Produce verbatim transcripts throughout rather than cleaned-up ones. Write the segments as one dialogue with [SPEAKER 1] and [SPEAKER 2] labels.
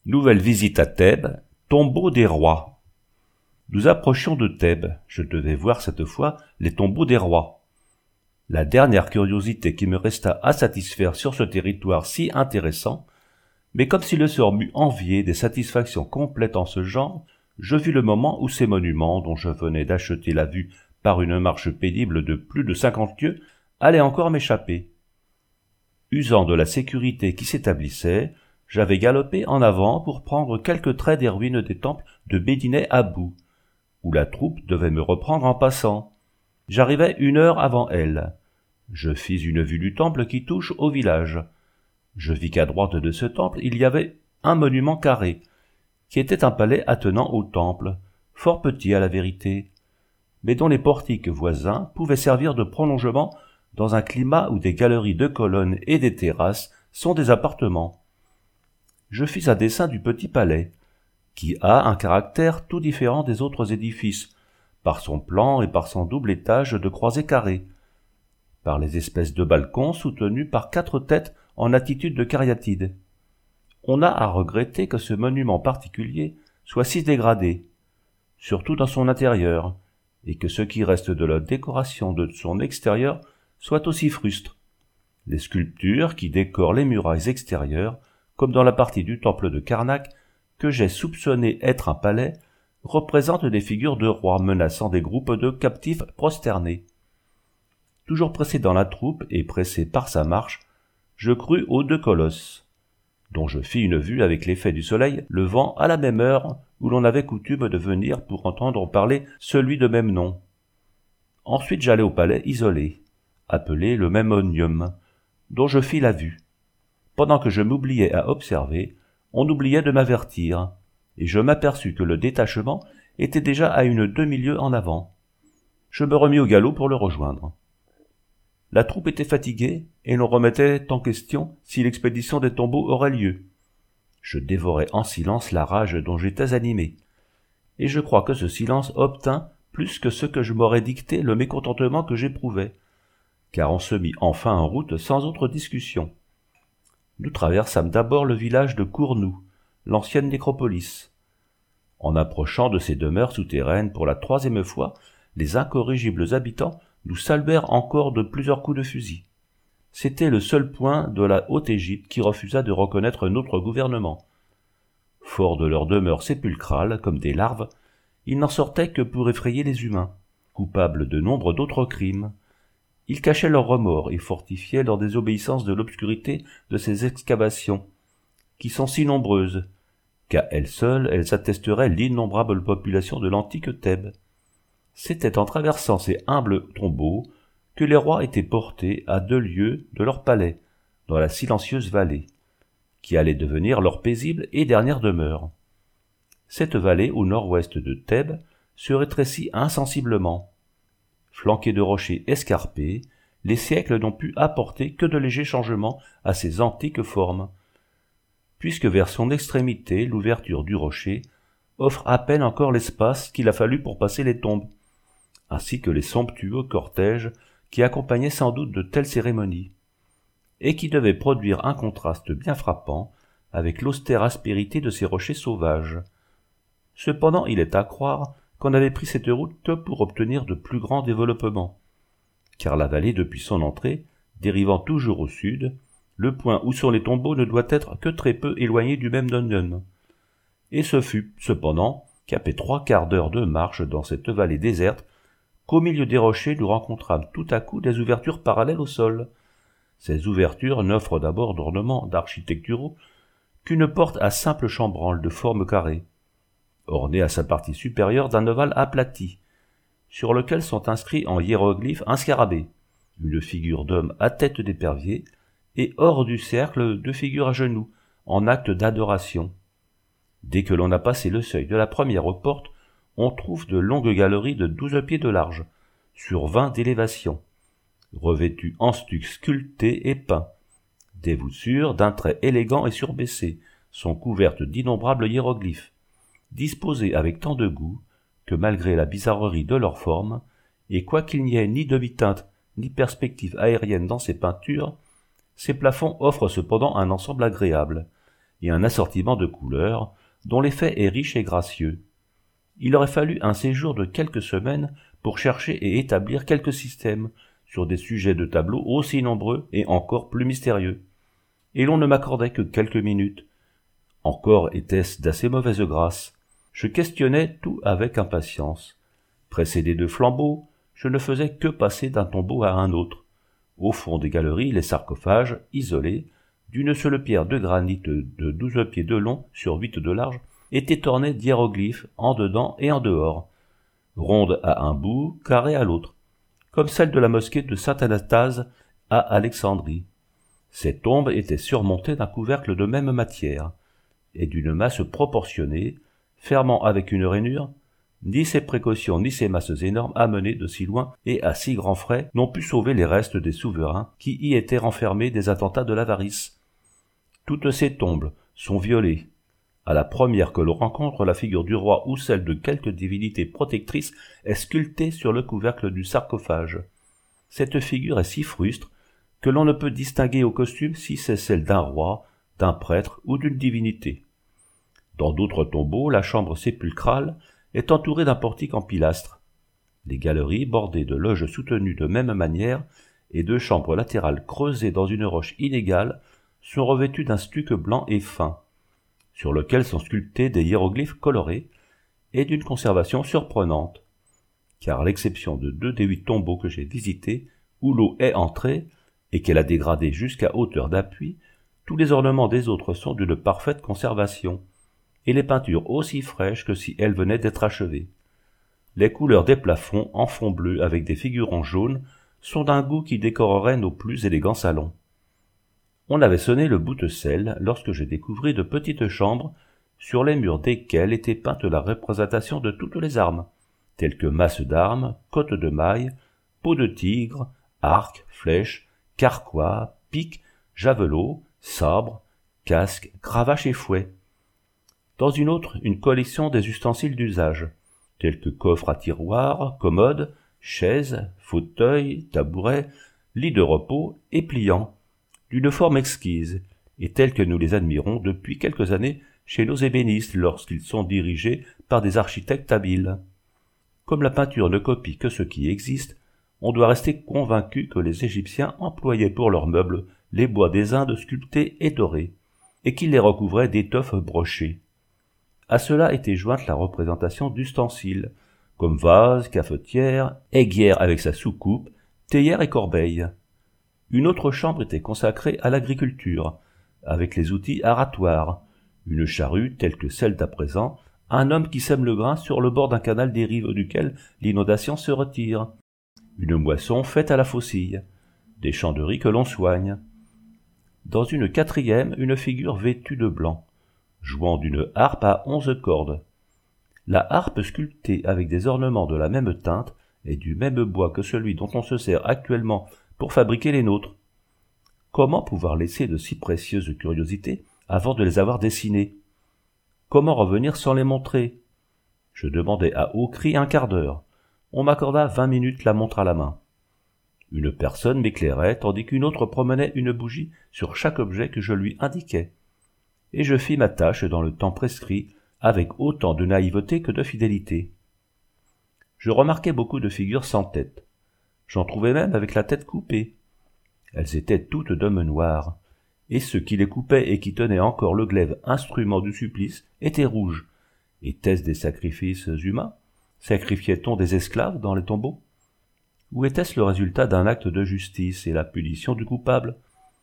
[SPEAKER 1] Nouvelle visite à Thèbes, tombeau des rois. Nous approchions de Thèbes, je devais voir cette fois les tombeaux des rois. La dernière curiosité qui me resta à satisfaire sur ce territoire si intéressant, mais comme si le sort m'eût envié des satisfactions complètes en ce genre, je vis le moment où ces monuments, dont je venais d'acheter la vue par une marche pénible de plus de cinquante lieues, allaient encore m'échapper. Usant de la sécurité qui s'établissait, j'avais galopé en avant pour prendre quelques traits des ruines des temples de Bédinet Abou, où la troupe devait me reprendre en passant. J'arrivai une heure avant elle. Je fis une vue du temple qui touche au village. Je vis qu'à droite de ce temple il y avait un monument carré, qui était un palais attenant au temple, fort petit à la vérité, mais dont les portiques voisins pouvaient servir de prolongement dans un climat où des galeries de colonnes et des terrasses sont des appartements. Je fis un dessin du petit palais, qui a un caractère tout différent des autres édifices, par son plan et par son double étage de croisées carrées, par les espèces de balcons soutenus par quatre têtes en attitude de cariatide. On a à regretter que ce monument particulier soit si dégradé, surtout dans son intérieur, et que ce qui reste de la décoration de son extérieur soit aussi frustre. Les sculptures qui décorent les murailles extérieures, comme dans la partie du temple de Karnak, que j'ai soupçonné être un palais, représentent des figures de rois menaçant des groupes de captifs prosternés. Toujours pressé dans la troupe et pressé par sa marche, je crus aux deux colosses, dont je fis une vue avec l'effet du soleil levant à la même heure où l'on avait coutume de venir pour entendre parler celui de même nom. Ensuite j'allai au palais isolé, appelé le Memnonium, dont je fis la vue. Pendant que je m'oubliais à observer, on oubliait de m'avertir, et je m'aperçus que le détachement était déjà à une demi-lieue en avant. Je me remis au galop pour le rejoindre. La troupe était fatiguée, et l'on remettait en question si l'expédition des tombeaux aurait lieu. Je dévorais en silence la rage dont j'étais animé, et je crois que ce silence obtint plus que ce que je m'aurais dicté le mécontentement que j'éprouvais, car on se mit enfin en route sans autre discussion. Nous traversâmes d'abord le village de Cournou, l'ancienne nécropolis. En approchant de ces demeures souterraines pour la troisième fois, les incorrigibles habitants nous saluèrent encore de plusieurs coups de fusil. C'était le seul point de la Haute-Égypte qui refusa de reconnaître notre gouvernement. Forts de leur demeure sépulcrale, comme des larves, ils n'en sortaient que pour effrayer les humains, coupables de nombre d'autres crimes. Ils cachaient leurs remords et fortifiaient leur désobéissance de l'obscurité de ces excavations, qui sont si nombreuses, qu'à elles seules elles attesteraient l'innombrable population de l'antique Thèbes. C'était en traversant ces humbles tombeaux que les rois étaient portés à deux lieues de leur palais, dans la silencieuse vallée, qui allait devenir leur paisible et dernière demeure. Cette vallée au nord-ouest de Thèbes se rétrécit insensiblement. Flanquée de rochers escarpés, les siècles n'ont pu apporter que de légers changements à ces antiques formes, puisque vers son extrémité l'ouverture du rocher offre à peine encore l'espace qu'il a fallu pour passer les tombes, ainsi que les somptueux cortèges qui accompagnaient sans doute de telles cérémonies, et qui devaient produire un contraste bien frappant avec l'austère aspérité de ces rochers sauvages. Cependant il est à croire qu'on avait pris cette route que pour obtenir de plus grands développements, car la vallée depuis son entrée, dérivant toujours au sud, le point où sont les tombeaux ne doit être que très peu éloigné du Memnonium, et ce fut cependant qu'après trois quarts d'heure de marche dans cette vallée déserte, qu'au milieu des rochers nous rencontrâmes tout à coup des ouvertures parallèles au sol. Ces ouvertures n'offrent d'abord d'ornements architecturaux qu'une porte à simple chambranle de forme carrée, ornée à sa partie supérieure d'un ovale aplati, sur lequel sont inscrits en hiéroglyphes un scarabée, une figure d'homme à tête d'épervier, et hors du cercle deux figures à genoux, en acte d'adoration. Dès que l'on a passé le seuil de la première porte, on trouve de longues galeries de douze pieds de large, sur vingt d'élévation, revêtues en stuc sculpté et peint. Des voussures d'un trait élégant et surbaissé sont couvertes d'innombrables hiéroglyphes, disposés avec tant de goût que malgré la bizarrerie de leur forme, et quoiqu'il n'y ait ni demi-teinte ni perspective aérienne dans ces peintures, ces plafonds offrent cependant un ensemble agréable, et un assortiment de couleurs, dont l'effet est riche et gracieux. Il aurait fallu un séjour de quelques semaines pour chercher et établir quelques systèmes sur des sujets de tableau aussi nombreux et encore plus mystérieux. Et l'on ne m'accordait que quelques minutes. Encore était-ce d'assez mauvaise grâce. Je questionnais tout avec impatience. Précédé de flambeaux, je ne faisais que passer d'un tombeau à un autre. Au fond des galeries, les sarcophages, isolés, d'une seule pierre de granit de douze pieds de long sur huit de large, étaient ornés d'hiéroglyphes en dedans et en dehors, rondes à un bout, carrées à l'autre, comme celle de la mosquée de Saint-Anastase à Alexandrie. Ces tombes étaient surmontées d'un couvercle de même matière, et d'une masse proportionnée, fermant avec une rainure. Ni ces précautions ni ces masses énormes amenées de si loin et à si grands frais n'ont pu sauver les restes des souverains qui y étaient renfermés des attentats de l'avarice. Toutes ces tombes sont violées. À la première que l'on rencontre, la figure du roi ou celle de quelque divinité protectrice est sculptée sur le couvercle du sarcophage. Cette figure est si frustre que l'on ne peut distinguer au costume si c'est celle d'un roi, d'un prêtre ou d'une divinité. Dans d'autres tombeaux, la chambre sépulcrale est entourée d'un portique en pilastre. Les galeries, bordées de loges soutenues de même manière et de chambres latérales creusées dans une roche inégale, sont revêtues d'un stuc blanc et fin, sur lequel sont sculptés des hiéroglyphes colorés et d'une conservation surprenante, car à l'exception de deux des huit tombeaux que j'ai visités, où l'eau est entrée et qu'elle a dégradé jusqu'à hauteur d'appui, tous les ornements des autres sont d'une parfaite conservation, et les peintures aussi fraîches que si elles venaient d'être achevées. Les couleurs des plafonds, en fond bleu avec des figurants jaunes, sont d'un goût qui décorerait nos plus élégants salons. On avait sonné le bout de sel lorsque je découvris de petites chambres sur les murs desquelles était peinte la représentation de toutes les armes, telles que masses d'armes, côtes de mailles, peaux de tigre, arcs, flèches, carquois, piques, javelots, sabres, casques, cravaches et fouets. Dans une autre, une collection des ustensiles d'usage, tels que coffres à tiroirs, commodes, chaises, fauteuils, tabourets, lits de repos et pliants, d'une forme exquise, et tels que nous les admirons depuis quelques années chez nos ébénistes lorsqu'ils sont dirigés par des architectes habiles. Comme la peinture ne copie que ce qui existe, on doit rester convaincu que les Égyptiens employaient pour leurs meubles les bois des Indes sculptés et dorés, et qu'ils les recouvraient d'étoffes brochées. À cela était jointe la représentation d'ustensiles, comme vases, cafetières, aiguière avec sa soucoupe, théière et corbeille. Une autre chambre était consacrée à l'agriculture, avec les outils aratoires, une charrue telle que celle d'à présent, un homme qui sème le grain sur le bord d'un canal des rives duquel l'inondation se retire, une moisson faite à la faucille, des champs de riz que l'on soigne. Dans une quatrième, une figure vêtue de blanc, jouant d'une harpe à onze cordes. La harpe sculptée avec des ornements de la même teinte et du même bois que celui dont on se sert actuellement pour fabriquer les nôtres. Comment pouvoir laisser de si précieuses curiosités avant de les avoir dessinées? Comment revenir sans les montrer? Je demandai à haut cri un quart d'heure. On m'accorda vingt minutes la montre à la main. Une personne m'éclairait tandis qu'une autre promenait une bougie sur chaque objet que je lui indiquais. Et je fis ma tâche dans le temps prescrit, avec autant de naïveté que de fidélité. Je remarquai beaucoup de figures sans tête. J'en trouvais même avec la tête coupée. Elles étaient toutes d'hommes noirs, et ceux qui les coupaient et qui tenaient encore le glaive instrument du supplice étaient rouges. Étaient-ce des sacrifices humains? Sacrifiait-on des esclaves dans les tombeaux? Ou était-ce le résultat d'un acte de justice et la punition du coupable?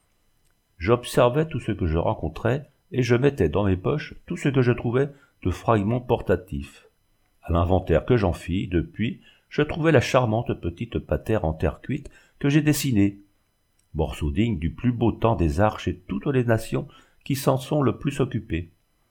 [SPEAKER 1] J'observais tout ce que je rencontrais, et je mettais dans mes poches tout ce que je trouvais de fragments portatifs. À l'inventaire que j'en fis, depuis, je trouvai la charmante petite patère en terre cuite que j'ai dessinée, morceau digne du plus beau temps des arts chez toutes les nations qui s'en sont le plus occupées.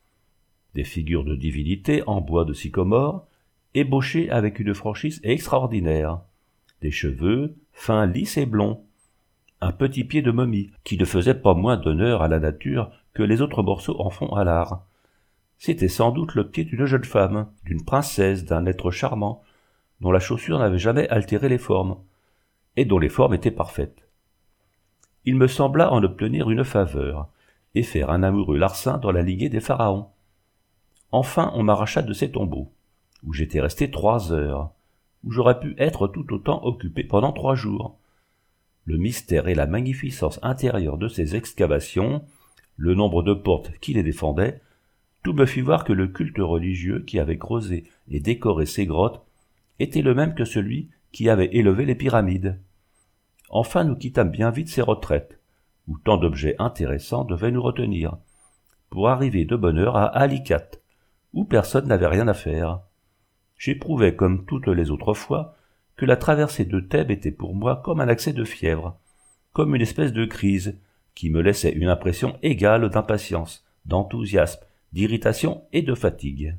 [SPEAKER 1] Des figures de divinités en bois de sycomore, ébauchées avec une franchise extraordinaire, des cheveux fins, lisses et blonds, un petit pied de momie qui ne faisait pas moins d'honneur à la nature que les autres morceaux en font à l'art. C'était sans doute le pied d'une jeune femme, d'une princesse, d'un être charmant, dont la chaussure n'avait jamais altéré les formes, et dont les formes étaient parfaites. Il me sembla en obtenir une faveur, et faire un amoureux larcin dans la lignée des pharaons. Enfin, on m'arracha de ces tombeaux, où j'étais resté trois heures, où j'aurais pu être tout autant occupé pendant trois jours. Le mystère et la magnificence intérieure de ces excavations, le nombre de portes qui les défendaient, tout me fit voir que le culte religieux qui avait creusé et décoré ces grottes était le même que celui qui avait élevé les pyramides. Enfin, nous quittâmes bien vite ces retraites, où tant d'objets intéressants devaient nous retenir, pour arriver de bonne heure à Alicat, où personne n'avait rien à faire. J'éprouvais, comme toutes les autres fois, que la traversée de Thèbes était pour moi comme un accès de fièvre, comme une espèce de crise, qui me laissait une impression égale d'impatience, d'enthousiasme, d'irritation et de fatigue.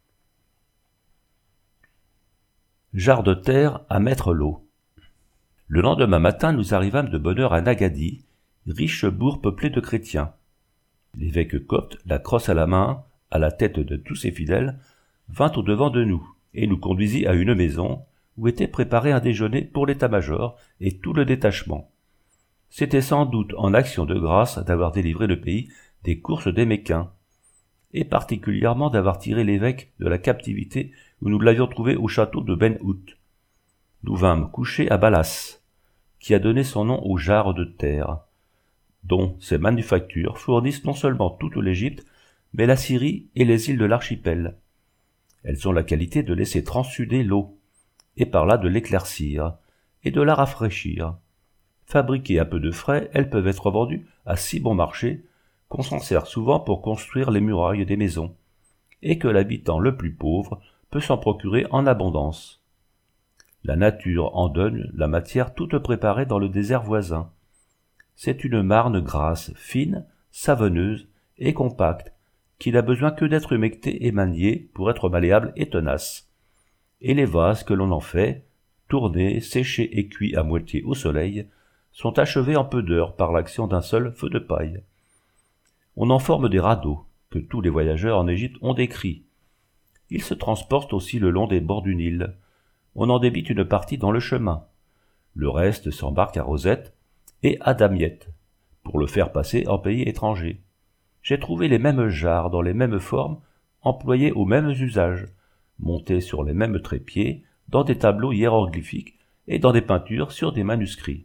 [SPEAKER 1] Jarre de terre à mettre l'eau. Le lendemain matin, nous arrivâmes de bonne heure à Nagadi, riche bourg peuplé de chrétiens. L'évêque copte, la crosse à la main, à la tête de tous ses fidèles, vint au-devant de nous, et nous conduisit à une maison, où était préparé un déjeuner pour l'état-major et tout le détachement. C'était sans doute en action de grâce d'avoir délivré le pays des courses des Méquins, et particulièrement d'avoir tiré l'évêque de la captivité où nous l'avions trouvé au château de Ben-Hout. Nous vînmes coucher à Balas, qui a donné son nom aux jarres de terre, dont ces manufactures fournissent non seulement toute l'Égypte, mais la Syrie et les îles de l'archipel. Elles ont la qualité de laisser transsuder l'eau, et par là de l'éclaircir, et de la rafraîchir. Fabriquées à peu de frais, elles peuvent être vendues à si bon marché qu'on s'en sert souvent pour construire les murailles des maisons, et que l'habitant le plus pauvre peut s'en procurer en abondance. La nature en donne la matière toute préparée dans le désert voisin. C'est une marne grasse, fine, savonneuse et compacte, qui n'a besoin que d'être humectée et maniée pour être malléable et tenace. Et les vases que l'on en fait, tournés, séchés et cuits à moitié au soleil, sont achevés en peu d'heures par l'action d'un seul feu de paille. On en forme des radeaux, que tous les voyageurs en Égypte ont décrits. Ils se transportent aussi le long des bords du Nil. On en débite une partie dans le chemin. Le reste s'embarque à Rosette et à Damiette, pour le faire passer en pays étranger. J'ai trouvé les mêmes jarres dans les mêmes formes, employées aux mêmes usages, montées sur les mêmes trépieds, dans des tableaux hiéroglyphiques et dans des peintures sur des manuscrits.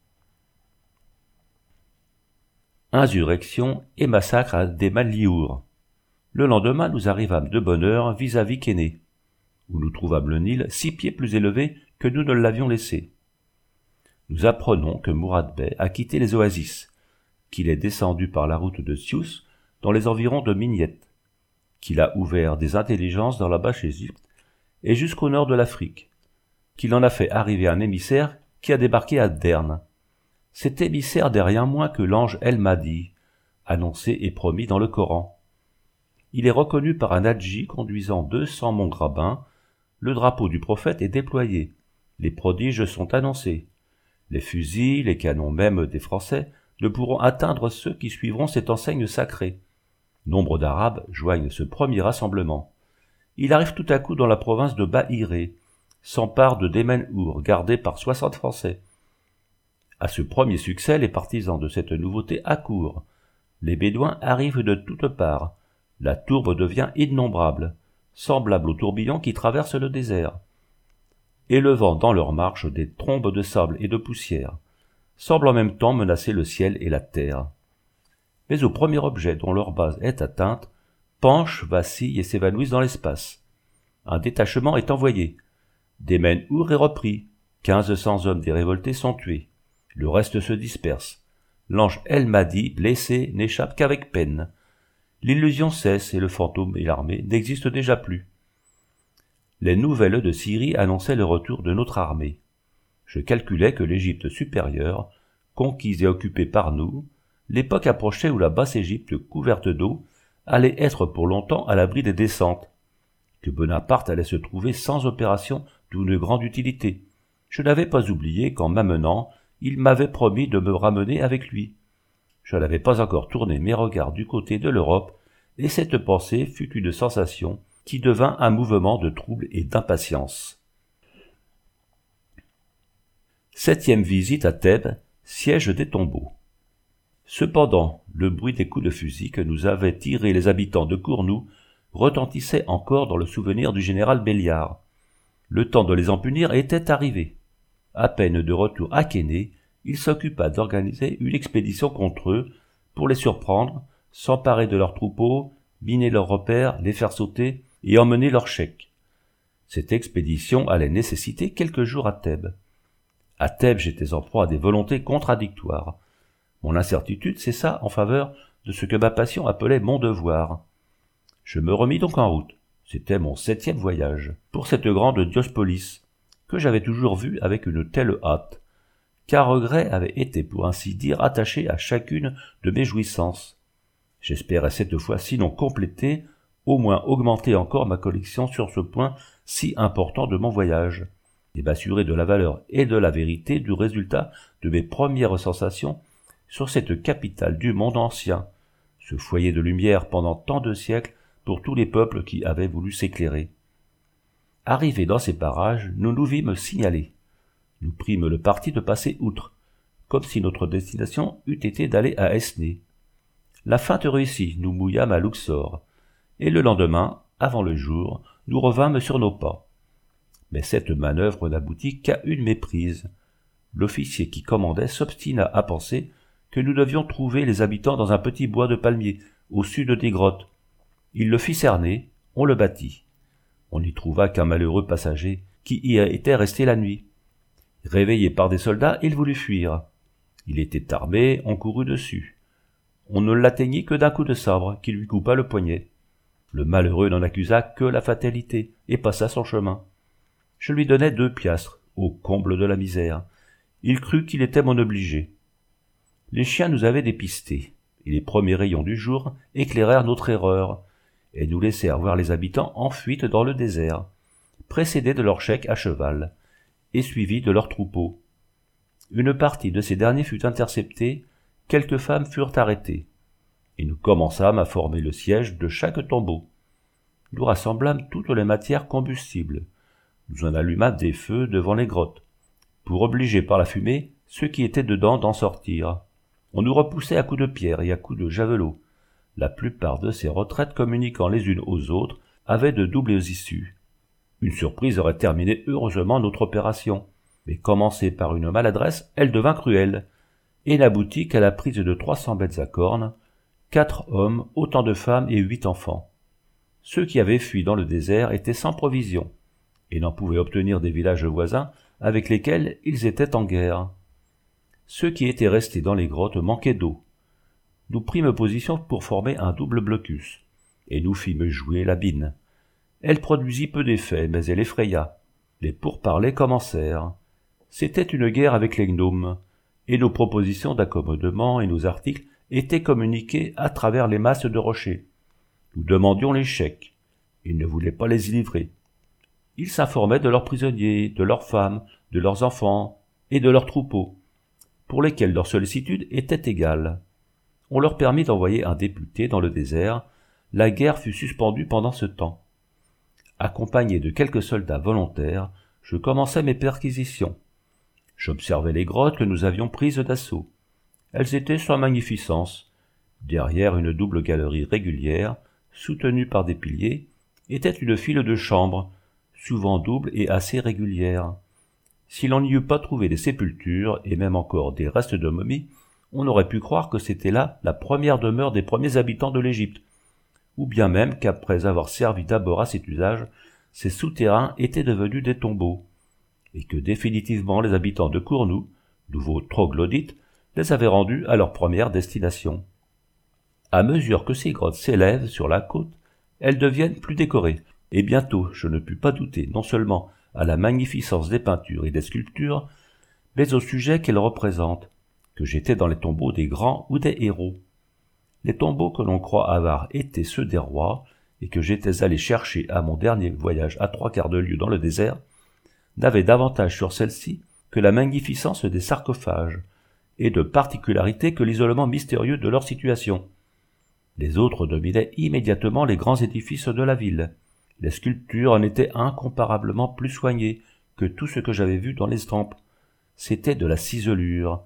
[SPEAKER 1] Insurrection et massacre à Demaliour. Le lendemain, nous arrivâmes de bonne heure vis-à-vis Kéné, où nous trouvâmes le Nil six pieds plus élevé que nous ne l'avions laissé. Nous apprenons que Mourad Bey a quitté les oasis, qu'il est descendu par la route de Sius dans les environs de Mignette, qu'il a ouvert des intelligences dans la Basse Égypte et jusqu'au nord de l'Afrique, qu'il en a fait arriver un émissaire qui a débarqué à Derne. Cet émissaire n'est rien moins que l'ange El-Mahdi, annoncé et promis dans le Coran. Il est reconnu par un hadji conduisant deux cents mongrabins, le drapeau du prophète est déployé, les prodiges sont annoncés. Les fusils, les canons même des Français ne pourront atteindre ceux qui suivront cette enseigne sacrée. Nombre d'Arabes joignent ce premier rassemblement. Il arrive tout à coup dans la province de Bahiré, s'empare de Demenhour, gardé par soixante Français. À ce premier succès, les partisans de cette nouveauté accourent. Les Bédouins arrivent de toutes parts. La tourbe devient innombrable, semblable au tourbillon qui traverse le désert, élevant dans leur marche des trombes de sable et de poussière, semblent en même temps menacer le ciel et la terre. Mais au premier objet dont leur base est atteinte, penchent, vacillent et s'évanouissent dans l'espace. Un détachement est envoyé. Demenhour est repris. Quinze cents hommes des révoltés sont tués. Le reste se disperse. L'ange El-Mahdi, blessé, n'échappe qu'avec peine. L'illusion cesse et le fantôme et l'armée n'existent déjà plus. Les nouvelles de Syrie annonçaient le retour de notre armée. Je calculais que l'Égypte supérieure, conquise et occupée par nous, l'époque approchait où la Basse-Égypte couverte d'eau allait être pour longtemps à l'abri des descentes, que Bonaparte allait se trouver sans opération d'une grande utilité. Je n'avais pas oublié qu'en m'amenant, il m'avait promis de me ramener avec lui. Je n'avais pas encore tourné mes regards du côté de l'Europe, et cette pensée fut une sensation qui devint un mouvement de trouble et d'impatience. Septième visite à Thèbes, siège des tombeaux. Cependant, le bruit des coups de fusil que nous avaient tirés les habitants de Cournou retentissait encore dans le souvenir du général Belliard. Le temps de les en punir était arrivé. À peine de retour à Quesnay, il s'occupa d'organiser une expédition contre eux pour les surprendre, s'emparer de leurs troupeaux, miner leurs repères, les faire sauter et emmener leurs chèques. Cette expédition allait nécessiter quelques jours à Thèbes. À Thèbes, j'étais en proie à des volontés contradictoires. Mon incertitude cessa en faveur de ce que ma passion appelait mon devoir. Je me remis donc en route. C'était mon septième voyage, pour cette grande Diospolis, que j'avais toujours vue avec une telle hâte, qu'un regret avait été pour ainsi dire attaché à chacune de mes jouissances. J'espérais cette fois sinon compléter, au moins augmenter encore ma collection sur ce point si important de mon voyage, et m'assurer de la valeur et de la vérité du résultat de mes premières sensations sur cette capitale du monde ancien, ce foyer de lumière pendant tant de siècles pour tous les peuples qui avaient voulu s'éclairer. Arrivés dans ces parages, nous nous vîmes signaler. Nous prîmes le parti de passer outre, comme si notre destination eût été d'aller à Esnay. La feinte réussit, nous mouillâmes à Luxor, et le lendemain, avant le jour, nous revînmes sur nos pas. Mais cette manœuvre n'aboutit qu'à une méprise. L'officier qui commandait s'obstina à penser que nous devions trouver les habitants dans un petit bois de palmiers, au sud des grottes. Il le fit cerner, on le battit. On n'y trouva qu'un malheureux passager qui y était resté la nuit. Réveillé par des soldats, il voulut fuir. Il était armé, on courut dessus. On ne l'atteignit que d'un coup de sabre qui lui coupa le poignet. Le malheureux n'en accusa que la fatalité et passa son chemin. Je lui donnai deux piastres, au comble de la misère. Il crut qu'il était mon obligé. Les chiens nous avaient dépistés, et les premiers rayons du jour éclairèrent notre erreur, et nous laissèrent voir les habitants en fuite dans le désert, précédés de leurs chèques à cheval, et suivis de leurs troupeaux. Une partie de ces derniers fut interceptée, quelques femmes furent arrêtées, et nous commençâmes à former le siège de chaque tombeau. Nous rassemblâmes toutes les matières combustibles. Nous en allumâmes des feux devant les grottes, pour obliger par la fumée ceux qui étaient dedans d'en sortir. On nous repoussait à coups de pierre et à coups de javelot. La plupart de ces retraites communiquant les unes aux autres avaient de doubles issues. Une surprise aurait terminé heureusement notre opération, mais commencée par une maladresse, elle devint cruelle, et n'aboutit qu'à la prise de trois cents bêtes à cornes, quatre hommes, autant de femmes et huit enfants. Ceux qui avaient fui dans le désert étaient sans provisions, et n'en pouvaient obtenir des villages voisins avec lesquels ils étaient en guerre. Ceux qui étaient restés dans les grottes manquaient d'eau. Nous prîmes position pour former un double blocus, et nous fîmes jouer la bine. Elle produisit peu d'effet, mais elle effraya. Les pourparlers commencèrent. C'était une guerre avec les gnomes, et nos propositions d'accommodement et nos articles étaient communiqués à travers les masses de rochers. Nous demandions les chèques. Ils ne voulaient pas les y livrer. Ils s'informaient de leurs prisonniers, de leurs femmes, de leurs enfants et de leurs troupeaux, pour lesquels leur sollicitude était égale. On leur permit d'envoyer un député dans le désert. La guerre fut suspendue pendant ce temps. Accompagné de quelques soldats volontaires, je commençai mes perquisitions. J'observai les grottes que nous avions prises d'assaut. Elles étaient sans magnificence. Derrière une double galerie régulière, soutenue par des piliers, était une file de chambres, souvent doubles et assez régulières. Si l'on n'y eût pas trouvé des sépultures, et même encore des restes de momies, on aurait pu croire que c'était là la première demeure des premiers habitants de l'Égypte, ou bien même qu'après avoir servi d'abord à cet usage, ces souterrains étaient devenus des tombeaux, et que définitivement les habitants de Cournou, nouveaux troglodytes, les avaient rendus à leur première destination. À mesure que ces grottes s'élèvent sur la côte, elles deviennent plus décorées, et bientôt je ne pus pas douter non seulement à la magnificence des peintures et des sculptures, mais au sujet qu'elles représentent, que j'étais dans les tombeaux des grands ou des héros. Les tombeaux que l'on croit avoir été ceux des rois, et que j'étais allé chercher à mon dernier voyage à trois quarts de lieue dans le désert, n'avaient davantage sur celle-ci que la magnificence des sarcophages, et de particularité que l'isolement mystérieux de leur situation. Les autres dominaient immédiatement les grands édifices de la ville. Les sculptures en étaient incomparablement plus soignées que tout ce que j'avais vu dans les estampes. C'était de la ciselure.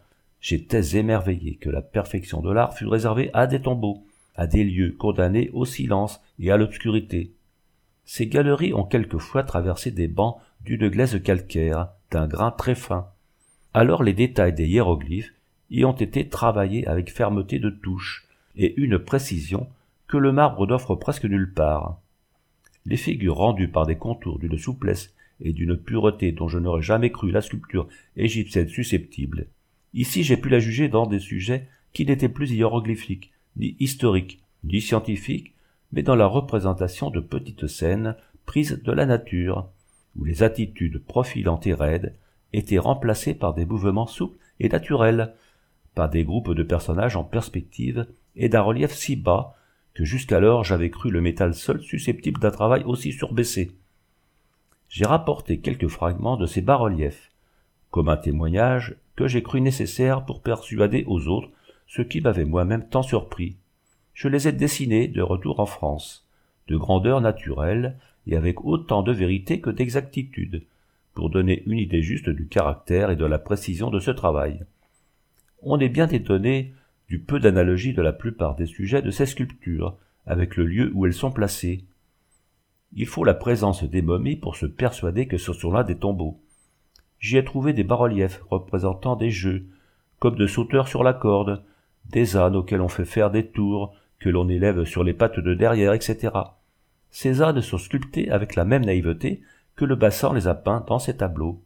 [SPEAKER 1] J'étais émerveillé que la perfection de l'art fût réservée à des tombeaux, à des lieux condamnés au silence et à l'obscurité. Ces galeries ont quelquefois traversé des bancs d'une glaise calcaire, d'un grain très fin. Alors les détails des hiéroglyphes y ont été travaillés avec fermeté de touche et une précision que le marbre n'offre presque nulle part. Les figures rendues par des contours d'une souplesse et d'une pureté dont je n'aurais jamais cru la sculpture égyptienne susceptible. Ici j'ai pu la juger dans des sujets qui n'étaient plus hiéroglyphiques, ni historiques, ni scientifiques, mais dans la représentation de petites scènes prises de la nature, où les attitudes profilantes et raides étaient remplacées par des mouvements souples et naturels, par des groupes de personnages en perspective et d'un relief si bas que jusqu'alors j'avais cru le métal seul susceptible d'un travail aussi surbaissé. J'ai rapporté quelques fragments de ces bas-reliefs, comme un témoignage que j'ai cru nécessaire pour persuader aux autres ce qui m'avait moi-même tant surpris. Je les ai dessinés de retour en France, de grandeur naturelle et avec autant de vérité que d'exactitude, pour donner une idée juste du caractère et de la précision de ce travail. On est bien étonné du peu d'analogie de la plupart des sujets de ces sculptures, avec le lieu où elles sont placées. Il faut la présence des momies pour se persuader que ce sont là des tombeaux. J'y ai trouvé des bas-reliefs représentant des jeux, comme de sauteurs sur la corde, des ânes auxquels on fait faire des tours, que l'on élève sur les pattes de derrière, et cetera. Ces ânes sont sculptés avec la même naïveté que le bassan les a peints dans ses tableaux.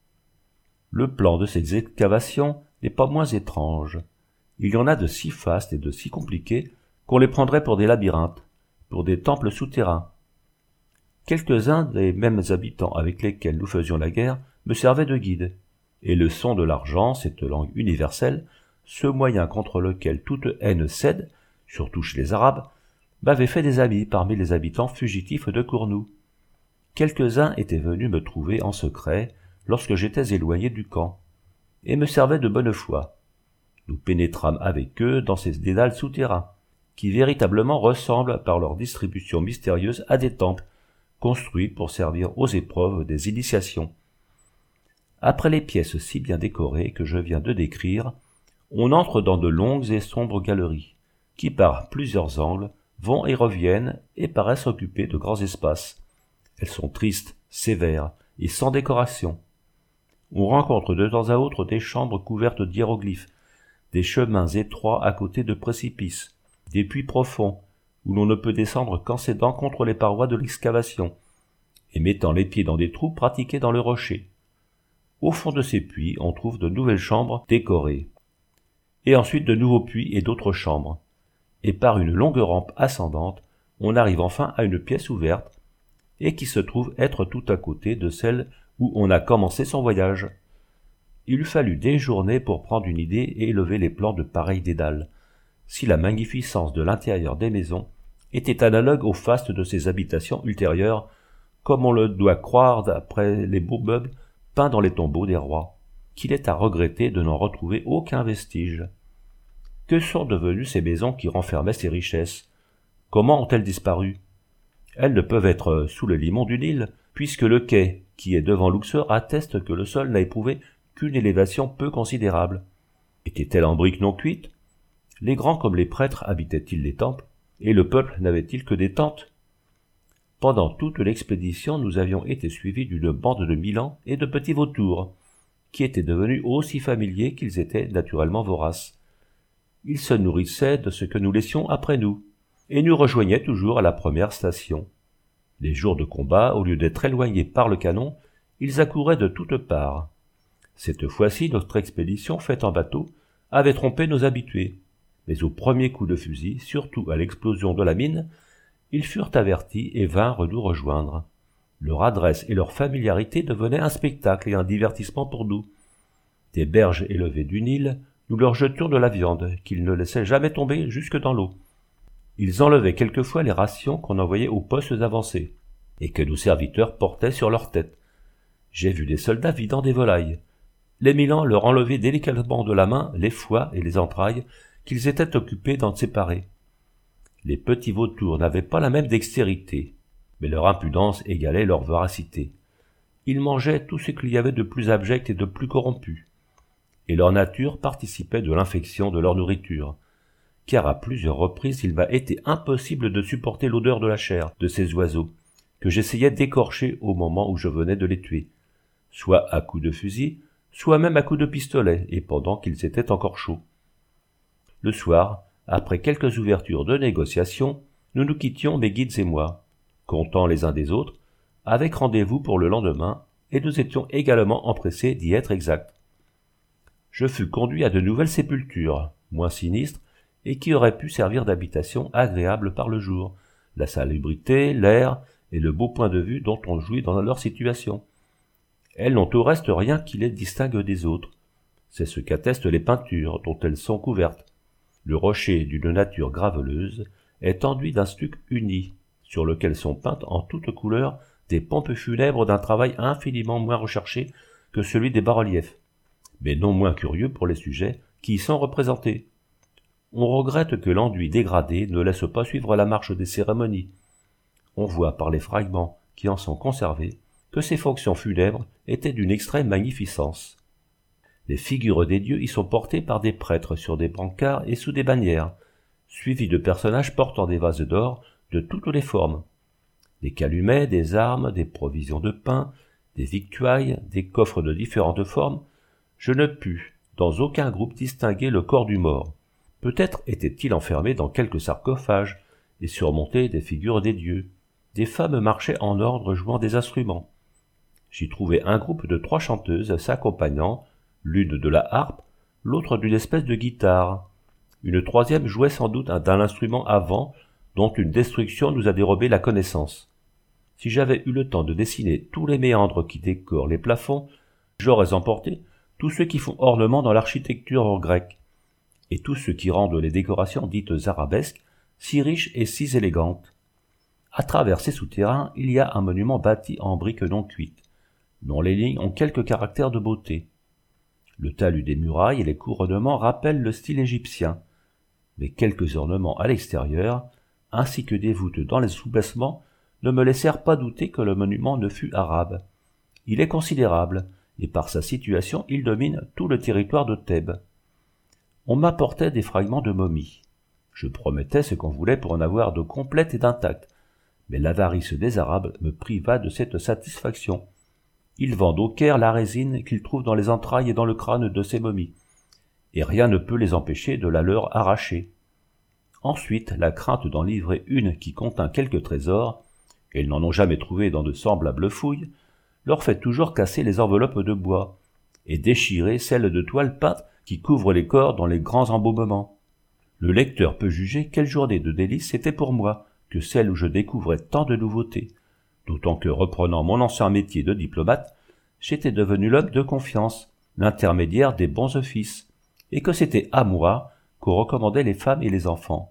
[SPEAKER 1] Le plan de ces excavations n'est pas moins étrange. Il y en a de si vastes et de si compliqués qu'on les prendrait pour des labyrinthes, pour des temples souterrains. Quelques-uns des mêmes habitants avec lesquels nous faisions la guerre me servaient de guide, et le son de l'argent, cette langue universelle, ce moyen contre lequel toute haine cède, surtout chez les Arabes, m'avait fait des amis parmi les habitants fugitifs de Cournou. Quelques-uns étaient venus me trouver en secret lorsque j'étais éloigné du camp, et me servaient de bonne foi. Nous pénétrâmes avec eux dans ces dédales souterrains, qui véritablement ressemblent par leur distribution mystérieuse à des temples, construits pour servir aux épreuves des initiations. Après les pièces si bien décorées que je viens de décrire, on entre dans de longues et sombres galeries, qui par plusieurs angles vont et reviennent et paraissent occuper de grands espaces. Elles sont tristes, sévères et sans décoration. On rencontre de temps à autre des chambres couvertes d'hiéroglyphes, des chemins étroits à côté de précipices, des puits profonds, où l'on ne peut descendre qu'en s'aidant contre les parois de l'excavation, et mettant les pieds dans des trous pratiqués dans le rocher. Au fond de ces puits, on trouve de nouvelles chambres décorées, et ensuite de nouveaux puits et d'autres chambres, et par une longue rampe ascendante, on arrive enfin à une pièce ouverte, et qui se trouve être tout à côté de celle où on a commencé son voyage. Il eût fallu des journées pour prendre une idée et élever les plans de pareilles dédales, si la magnificence de l'intérieur des maisons était analogue au faste de ces habitations ultérieures, comme on le doit croire d'après les beaux meubles peints dans les tombeaux des rois, qu'il est à regretter de n'en retrouver aucun vestige. Que sont devenues ces maisons qui renfermaient ces richesses? Comment ont-elles disparu? Elles ne peuvent être sous le limon du Nil, puisque le quai, qui est devant Luxor, atteste que le sol n'a éprouvé qu'une élévation peu considérable. Était-elle en briques non cuites? Les grands comme les prêtres habitaient-ils les temples, et le peuple n'avait-il que des tentes? Pendant toute l'expédition, nous avions été suivis d'une bande de milans et de petits vautours, qui étaient devenus aussi familiers qu'ils étaient naturellement voraces. Ils se nourrissaient de ce que nous laissions après nous, et nous rejoignaient toujours à la première station. Les jours de combat, au lieu d'être éloignés par le canon, ils accouraient de toutes parts. Cette fois-ci, notre expédition faite en bateau avait trompé nos habitués, mais au premier coup de fusil, surtout à l'explosion de la mine, ils furent avertis et vinrent nous rejoindre. Leur adresse et leur familiarité devenaient un spectacle et un divertissement pour nous. Des berges élevées du Nil, nous leur jetions de la viande, qu'ils ne laissaient jamais tomber jusque dans l'eau. Ils enlevaient quelquefois les rations qu'on envoyait aux postes avancés, et que nos serviteurs portaient sur leur tête. J'ai vu des soldats vidant des volailles. Les milans leur enlevaient délicatement de la main les foies et les entrailles qu'ils étaient occupés d'en séparer. Les petits vautours n'avaient pas la même dextérité, mais leur impudence égalait leur voracité. Ils mangeaient tout ce qu'il y avait de plus abject et de plus corrompu. et leur nature participait de l'infection de leur nourriture, car à plusieurs reprises il m'a été impossible de supporter l'odeur de la chair de ces oiseaux, que j'essayais d'écorcher au moment où je venais de les tuer, soit à coups de fusil, soit même à coups de pistolet, et pendant qu'ils étaient encore chauds. Le soir, après quelques ouvertures de négociation, nous nous quittions, mes guides et moi, contents les uns des autres, avec rendez-vous pour le lendemain, et nous étions également empressés d'y être exacts. Je fus conduit à de nouvelles sépultures, moins sinistres, et qui auraient pu servir d'habitation agréable par le jour, la salubrité, l'air et le beau point de vue dont on jouit dans leur situation. Elles n'ont au reste rien qui les distingue des autres. C'est ce qu'attestent les peintures dont elles sont couvertes. Le rocher d'une nature graveleuse est enduit d'un stuc uni, sur lequel sont peintes en toutes couleurs des pompes funèbres d'un travail infiniment moins recherché que celui des bas-reliefs, mais non moins curieux pour les sujets qui y sont représentés. On regrette que l'enduit dégradé ne laisse pas suivre la marche des cérémonies. On voit par les fragments qui en sont conservés que ces fonctions funèbres étaient d'une extrême magnificence. Les figures des dieux y sont portées par des prêtres sur des brancards et sous des bannières, suivis de personnages portant des vases d'or de toutes les formes. Des calumets, des armes, des provisions de pain, des victuailles, des coffres de différentes formes, je ne pus, dans aucun groupe, distinguer le corps du mort. Peut-être était-il enfermé dans quelque sarcophage et surmonté des figures des dieux. Des femmes marchaient en ordre jouant des instruments. J'y trouvai un groupe de trois chanteuses s'accompagnant, l'une de la harpe, l'autre d'une espèce de guitare. Une troisième jouait sans doute d'un instrument à vent dont une destruction nous a dérobé la connaissance. Si j'avais eu le temps de dessiner tous les méandres qui décorent les plafonds, j'aurais emporté tous ceux qui font ornement dans l'architecture grecque, et tous ceux qui rendent les décorations dites arabesques si riches et si élégantes. À travers ces souterrains, il y a un monument bâti en briques non cuites, dont les lignes ont quelque caractère de beauté. Le talus des murailles et les couronnements rappellent le style égyptien, mais quelques ornements à l'extérieur, ainsi que des voûtes dans les sous-bassements, ne me laissèrent pas douter que le monument ne fût arabe. Il est considérable, et par sa situation il domine tout le territoire de Thèbes. On m'apportait des fragments de momies. Je promettais ce qu'on voulait pour en avoir de complètes et d'intactes, mais l'avarice des Arabes me priva de cette satisfaction. Ils vendent au Caire la résine qu'ils trouvent dans les entrailles et dans le crâne de ces momies, et rien ne peut les empêcher de la leur arracher. Ensuite, la crainte d'en livrer une qui contint quelque trésor, et ils n'en ont jamais trouvé dans de semblables fouilles, leur fait toujours casser les enveloppes de bois, et déchirer celles de toile peinte qui couvrent les corps dans les grands embaumements. Le lecteur peut juger quelle journée de délices c'était pour moi que celle où je découvrais tant de nouveautés, d'autant que, reprenant mon ancien métier de diplomate, j'étais devenu l'homme de confiance, l'intermédiaire des bons offices, et que c'était à moi qu'on recommandait les femmes et les enfants.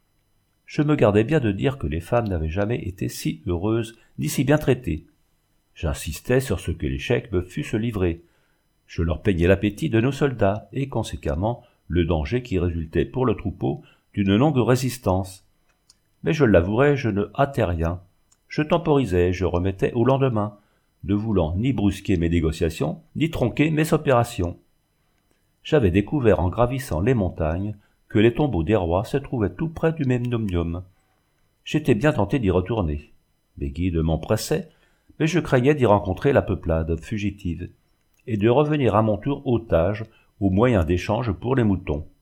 [SPEAKER 1] Je me gardais bien de dire que les femmes n'avaient jamais été si heureuses ni si bien traitées. J'insistais sur ce que les cheikhs me fussent livrés. Je leur peignais l'appétit de nos soldats, et conséquemment le danger qui résultait pour le troupeau d'une longue résistance. Mais je l'avouerai, je ne hâtais rien. Je temporisais, je remettais au lendemain, ne voulant ni brusquer mes négociations, ni tronquer mes opérations. J'avais découvert en gravissant les montagnes que les tombeaux des rois se trouvaient tout près du Memnomium. J'étais bien tenté d'y retourner. Mes guides m'empressaient, mais je craignais d'y rencontrer la peuplade fugitive, et de revenir à mon tour otage au moyen d'échange pour les moutons.